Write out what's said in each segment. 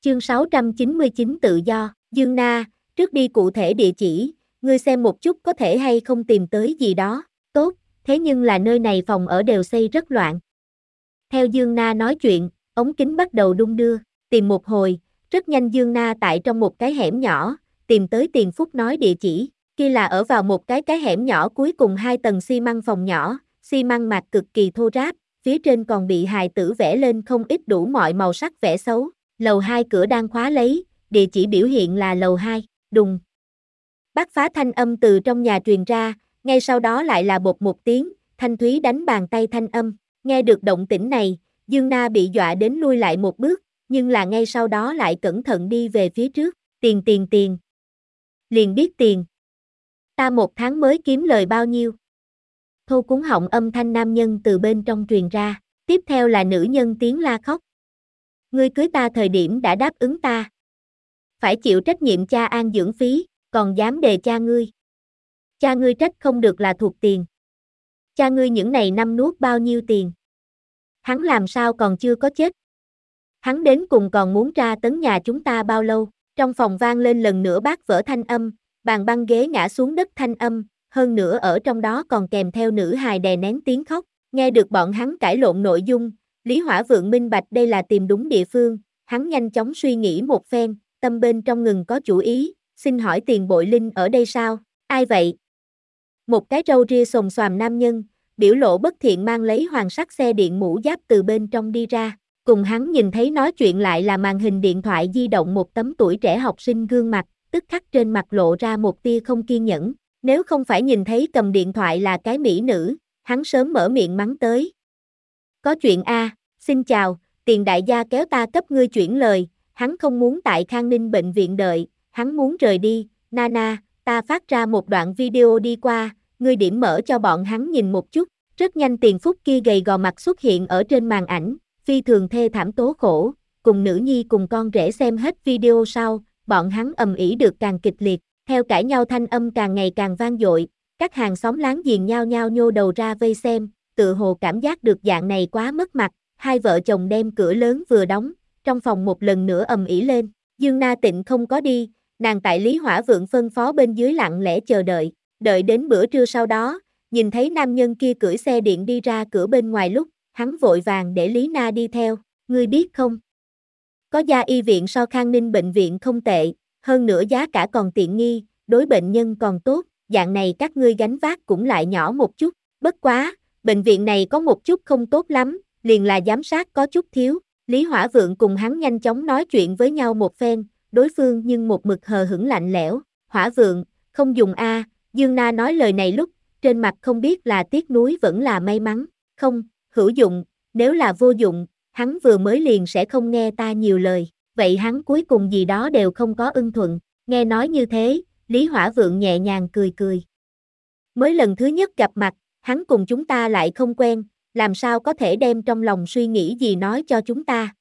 Chương 699 tự do, Dương Na, trước đi cụ thể địa chỉ, ngươi xem một chút có thể hay không tìm tới gì đó, tốt, thế nhưng là nơi này phòng ở đều xây rất loạn. Theo Dương Na nói chuyện, ống kính bắt đầu đung đưa, tìm một hồi, rất nhanh Dương Na tại trong một cái hẻm nhỏ, tìm tới Tiền Phúc nói địa chỉ, kia là ở vào một cái hẻm nhỏ cuối cùng 2 tầng xi măng phòng nhỏ, xi măng mạc cực kỳ thô ráp, phía trên còn bị hài tử vẽ lên không ít đủ mọi màu sắc vẽ xấu. Lầu 2 cửa đang khóa lấy, địa chỉ biểu hiện là lầu 2, đùng. Bát phá thanh âm từ trong nhà truyền ra, ngay sau đó lại là bột một tiếng, thanh thúy đánh bàn tay thanh âm. Nghe được động tĩnh này, Dương Na bị dọa đến lui lại một bước, nhưng là ngay sau đó lại cẩn thận đi về phía trước. Tiền. Liền biết tiền. Ta một tháng mới kiếm lời bao nhiêu? Thô cuống họng âm thanh nam nhân từ bên trong truyền ra, tiếp theo là nữ nhân tiếng la khóc. Ngươi cưới ta thời điểm đã đáp ứng ta. Phải chịu trách nhiệm cha an dưỡng phí, còn dám đề cha ngươi. Cha ngươi trách không được là thuộc tiền. Cha ngươi những này năm nuốt bao nhiêu tiền. Hắn làm sao còn chưa có chết. Hắn đến cùng còn muốn tra tấn nhà chúng ta bao lâu. Trong phòng vang lên lần nữa bát vỡ thanh âm, bàn băng ghế ngã xuống đất thanh âm, hơn nữa ở trong đó còn kèm theo nữ hài đè nén tiếng khóc. Nghe được bọn hắn cãi lộn nội dung, Lý Hỏa Vượng minh bạch đây là tìm đúng địa phương, hắn nhanh chóng suy nghĩ một phen, tâm bên trong ngừng có chủ ý, xin hỏi Tiền Bội Linh ở đây sao? Ai vậy? Một cái râu ria xồm xoàm nam nhân, biểu lộ bất thiện mang lấy hoàng sắc xe điện mũ giáp từ bên trong đi ra, cùng hắn nhìn thấy nói chuyện lại là màn hình điện thoại di động một tấm tuổi trẻ học sinh gương mặt, tức khắc trên mặt lộ ra một tia không kiên nhẫn, nếu không phải nhìn thấy cầm điện thoại là cái mỹ nữ, hắn sớm mở miệng mắng tới. Có chuyện a, xin chào, Tiền đại gia kéo ta cấp ngươi chuyển lời, hắn không muốn tại Khang Ninh bệnh viện đợi, hắn muốn rời đi, Nana, ta phát ra một đoạn video đi qua, ngươi điểm mở cho bọn hắn nhìn một chút, rất nhanh Tiền Phúc kia gầy gò mặt xuất hiện ở trên màn ảnh, phi thường thê thảm tố khổ, cùng nữ nhi cùng con rể xem hết video sau, bọn hắn ầm ĩ được càng kịch liệt, theo cãi nhau thanh âm càng ngày càng vang dội, các hàng xóm láng giềng nhao nhao nhô đầu ra vây xem, tự hồ cảm giác được dạng này quá mất mặt, hai vợ chồng đem cửa lớn vừa đóng, trong phòng một lần nữa ầm ĩ lên, Dương Na Tịnh không có đi, nàng tại Lý Hỏa Vượng phân phó bên dưới lặng lẽ chờ đợi, đợi đến bữa trưa sau đó, nhìn thấy nam nhân kia cưỡi xe điện đi ra cửa bên ngoài lúc, hắn vội vàng để Lý Na đi theo, ngươi biết không? Có gia y viện so Khang Ninh bệnh viện không tệ, hơn nữa giá cả còn tiện nghi, đối bệnh nhân còn tốt, dạng này các ngươi gánh vác cũng lại nhỏ một chút, bất quá, bệnh viện này có một chút không tốt lắm, liền là giám sát có chút thiếu, Lý Hỏa Vượng cùng hắn nhanh chóng nói chuyện với nhau một phen, đối phương nhưng một mực hờ hững lạnh lẽo, Hỏa Vượng, không dùng a, Dương Na nói lời này lúc, trên mặt không biết là tiếc nuối vẫn là may mắn, không, hữu dụng, nếu là vô dụng, hắn vừa mới liền sẽ không nghe ta nhiều lời, vậy hắn cuối cùng gì đó đều không có ưng thuận, nghe nói như thế, Lý Hỏa Vượng nhẹ nhàng cười. Mới lần thứ nhất gặp mặt, hắn cùng chúng ta lại không quen, làm sao có thể đem trong lòng suy nghĩ gì nói cho chúng ta.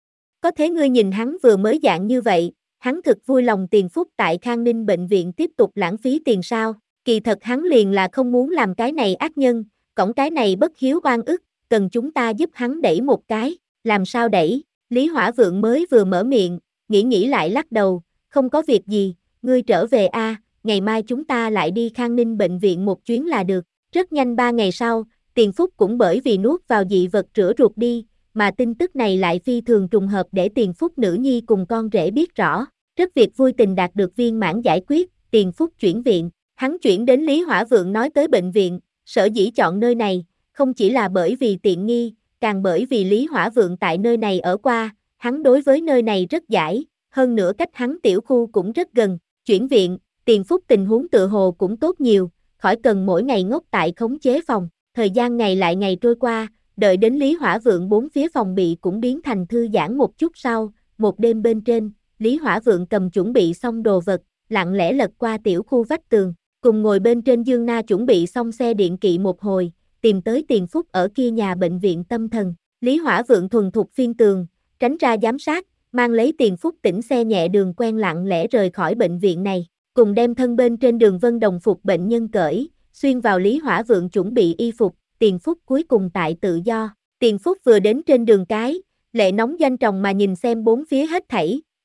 Có thế ngươi nhìn hắn vừa mới dạng như vậy, hắn thực vui lòng Tiền Phúc tại Khang Ninh bệnh viện tiếp tục lãng phí tiền sao, kỳ thật hắn liền là không muốn làm cái này ác nhân, cõng cái này bất hiếu oan ức, cần chúng ta giúp hắn đẩy một cái, làm sao đẩy, Lý Hỏa Vượng mới vừa mở miệng, nghĩ lại lắc đầu, không có việc gì, ngươi trở về a, ngày mai chúng ta lại đi Khang Ninh bệnh viện một chuyến là được, rất nhanh 3 ngày sau, Tiền Phúc cũng bởi vì nuốt vào dị vật rửa ruột đi, mà tin tức này lại phi thường trùng hợp để Tiền Phúc nữ nhi cùng con rể biết rõ, rất việc vui tình đạt được viên mãn giải quyết, Tiền Phúc chuyển viện, hắn chuyển đến Lý Hỏa Vượng nói tới bệnh viện, sở dĩ chọn nơi này, không chỉ là bởi vì tiện nghi, càng bởi vì Lý Hỏa Vượng tại nơi này ở qua, hắn đối với nơi này rất giải, hơn nữa cách hắn tiểu khu cũng rất gần, chuyển viện, Tiền Phúc tình huống tựa hồ cũng tốt nhiều, khỏi cần mỗi ngày ngốc tại khống chế phòng, thời gian ngày lại ngày trôi qua, đợi đến Lý Hỏa Vượng bốn phía phòng bị cũng biến thành thư giãn một chút sau, một đêm bên trên, Lý Hỏa Vượng cầm chuẩn bị xong đồ vật, lặng lẽ lật qua tiểu khu vách tường, cùng ngồi bên trên Dương Na chuẩn bị xong xe điện kỵ một hồi, tìm tới Tiền Phúc ở kia nhà bệnh viện tâm thần, Lý Hỏa Vượng thuần thục phiên tường, tránh ra giám sát, mang lấy Tiền Phúc tỉnh xe nhẹ đường quen lặng lẽ rời khỏi bệnh viện này, cùng đem thân bên trên đường vân đồng phục bệnh nhân cởi, xuyên vào Lý Hỏa Vượng chuẩn bị y phục, Tiền Phúc cuối cùng tại tự do, Tiền Phúc vừa đến trên đường cái, lệ nóng doanh tròng mà nhìn xem bốn phía hết thảy,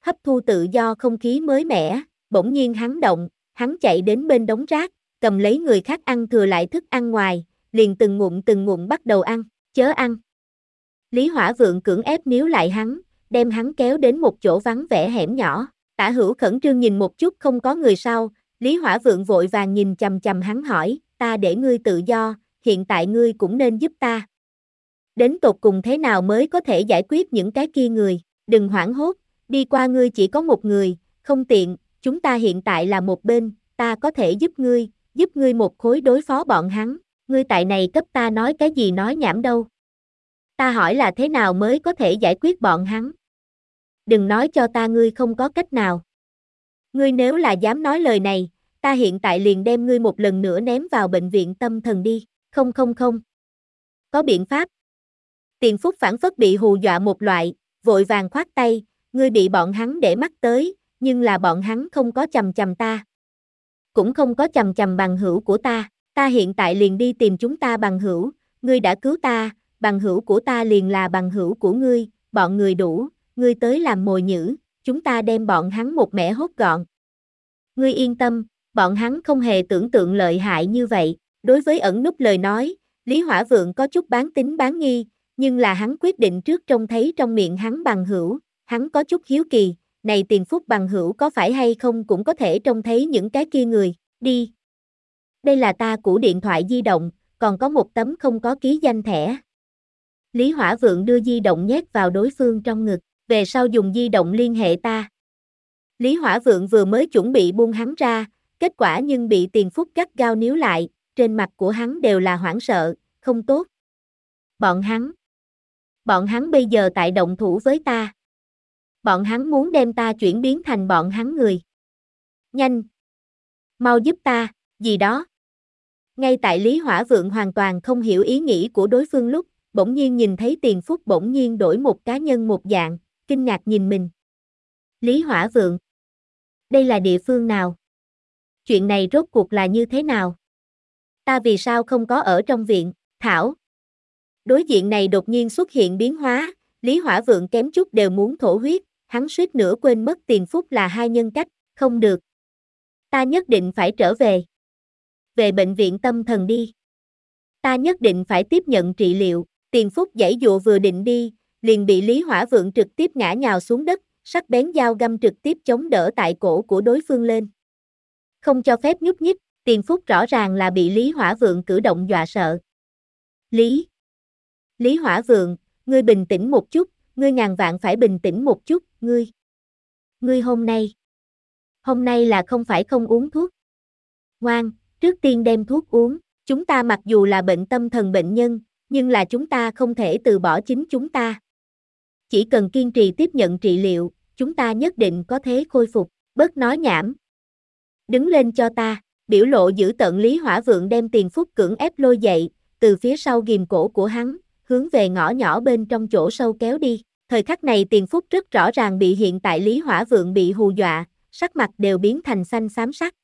hấp thu tự do không khí mới mẻ, bỗng nhiên hắn động, hắn chạy đến bên đống rác, cầm lấy người khác ăn thừa lại thức ăn ngoài, liền từng ngụm bắt đầu ăn, chớ ăn. Lý Hỏa Vượng cưỡng ép níu lại hắn, đem hắn kéo đến một chỗ vắng vẻ hẻm nhỏ, Tả Hữu khẩn trương nhìn một chút không có người sau, Lý Hỏa Vượng vội vàng nhìn chằm chằm hắn hỏi, ta để ngươi tự do, hiện tại ngươi cũng nên giúp ta. Đến tột cùng thế nào mới có thể giải quyết những cái kia người, đừng hoảng hốt, đi qua ngươi chỉ có một người, không tiện, chúng ta hiện tại là một bên, ta có thể giúp ngươi một khối đối phó bọn hắn, ngươi tại này cấp ta nói cái gì nói nhảm đâu. Ta hỏi là thế nào mới có thể giải quyết bọn hắn. Đừng nói cho ta ngươi không có cách nào. Ngươi nếu là dám nói lời này, ta hiện tại liền đem ngươi một lần nữa ném vào bệnh viện tâm thần đi, không. Có biện pháp. Tiền Phúc phảng phất bị hù dọa một loại, vội vàng khoát tay, ngươi bị bọn hắn để mắt tới, nhưng là bọn hắn không có chằm chằm ta. Cũng không có chằm chằm bằng hữu của ta hiện tại liền đi tìm chúng ta bằng hữu, ngươi đã cứu ta, bằng hữu của ta liền là bằng hữu của ngươi, bọn người đủ, ngươi tới làm mồi nhử, chúng ta đem bọn hắn một mẻ hốt gọn. Ngươi yên tâm, bọn hắn không hề tưởng tượng lợi hại như vậy, đối với ẩn núp lời nói, Lý Hỏa Vượng có chút bán tín bán nghi, nhưng là hắn quyết định trước trông thấy trong miệng hắn bằng hữu, hắn có chút hiếu kỳ, này Tiền Phúc bằng hữu có phải hay không cũng có thể trông thấy những cái kia người, đi. Đây là ta của điện thoại di động, còn có một tấm không có ký danh thẻ. Lý Hỏa Vượng đưa di động nhét vào đối phương trong ngực, về sau dùng di động liên hệ ta. Lý Hỏa Vượng vừa mới chuẩn bị buông hắn ra, kết quả nhưng bị Tiền Phúc gắt gao níu lại, trên mặt của hắn đều là hoảng sợ, không tốt. Bọn hắn bây giờ tại động thủ với ta. Bọn hắn muốn đem ta chuyển biến thành bọn hắn người. Nhanh! Mau giúp ta, gì đó. Ngay tại Lý Hỏa Vượng hoàn toàn không hiểu ý nghĩ của đối phương lúc, bỗng nhiên nhìn thấy Tiền Phúc bỗng nhiên đổi một cá nhân một dạng, kinh ngạc nhìn mình. Lý Hỏa Vượng. Đây là địa phương nào? Chuyện này rốt cuộc là như thế nào? Ta vì sao không có ở trong viện, Thảo? Đối diện này đột nhiên xuất hiện biến hóa, Lý Hỏa Vượng kém chút đều muốn thổ huyết, hắn suýt nữa quên mất Tiền Phúc là hai nhân cách, không được. Ta nhất định phải trở về. Về bệnh viện tâm thần đi. Ta nhất định phải tiếp nhận trị liệu, Tiền Phúc giãy dụa vừa định đi, liền bị Lý Hỏa Vượng trực tiếp ngã nhào xuống đất, sắc bén dao găm trực tiếp chống đỡ tại cổ của đối phương lên. Không cho phép nhúc nhích, Tiền Phúc rõ ràng là bị Lý Hỏa Vượng cử động dọa sợ. Lý Hỏa Vượng, ngươi bình tĩnh một chút, ngươi ngàn vạn phải bình tĩnh một chút, ngươi hôm nay là không phải không uống thuốc. Ngoan, trước tiên đem thuốc uống, chúng ta mặc dù là bệnh tâm thần bệnh nhân, nhưng là chúng ta không thể từ bỏ chính chúng ta. Chỉ cần kiên trì tiếp nhận trị liệu, chúng ta nhất định có thể khôi phục, bớt nói nhảm. Đứng lên cho ta, biểu lộ dữ tợn Lý Hỏa Vượng đem Tiền Phúc cưỡng ép lôi dậy, từ phía sau ghìm cổ của hắn, hướng về ngõ nhỏ bên trong chỗ sâu kéo đi. Thời khắc này Tiền Phúc rất rõ ràng bị hiện tại Lý Hỏa Vượng bị hù dọa, sắc mặt đều biến thành xanh xám sắc.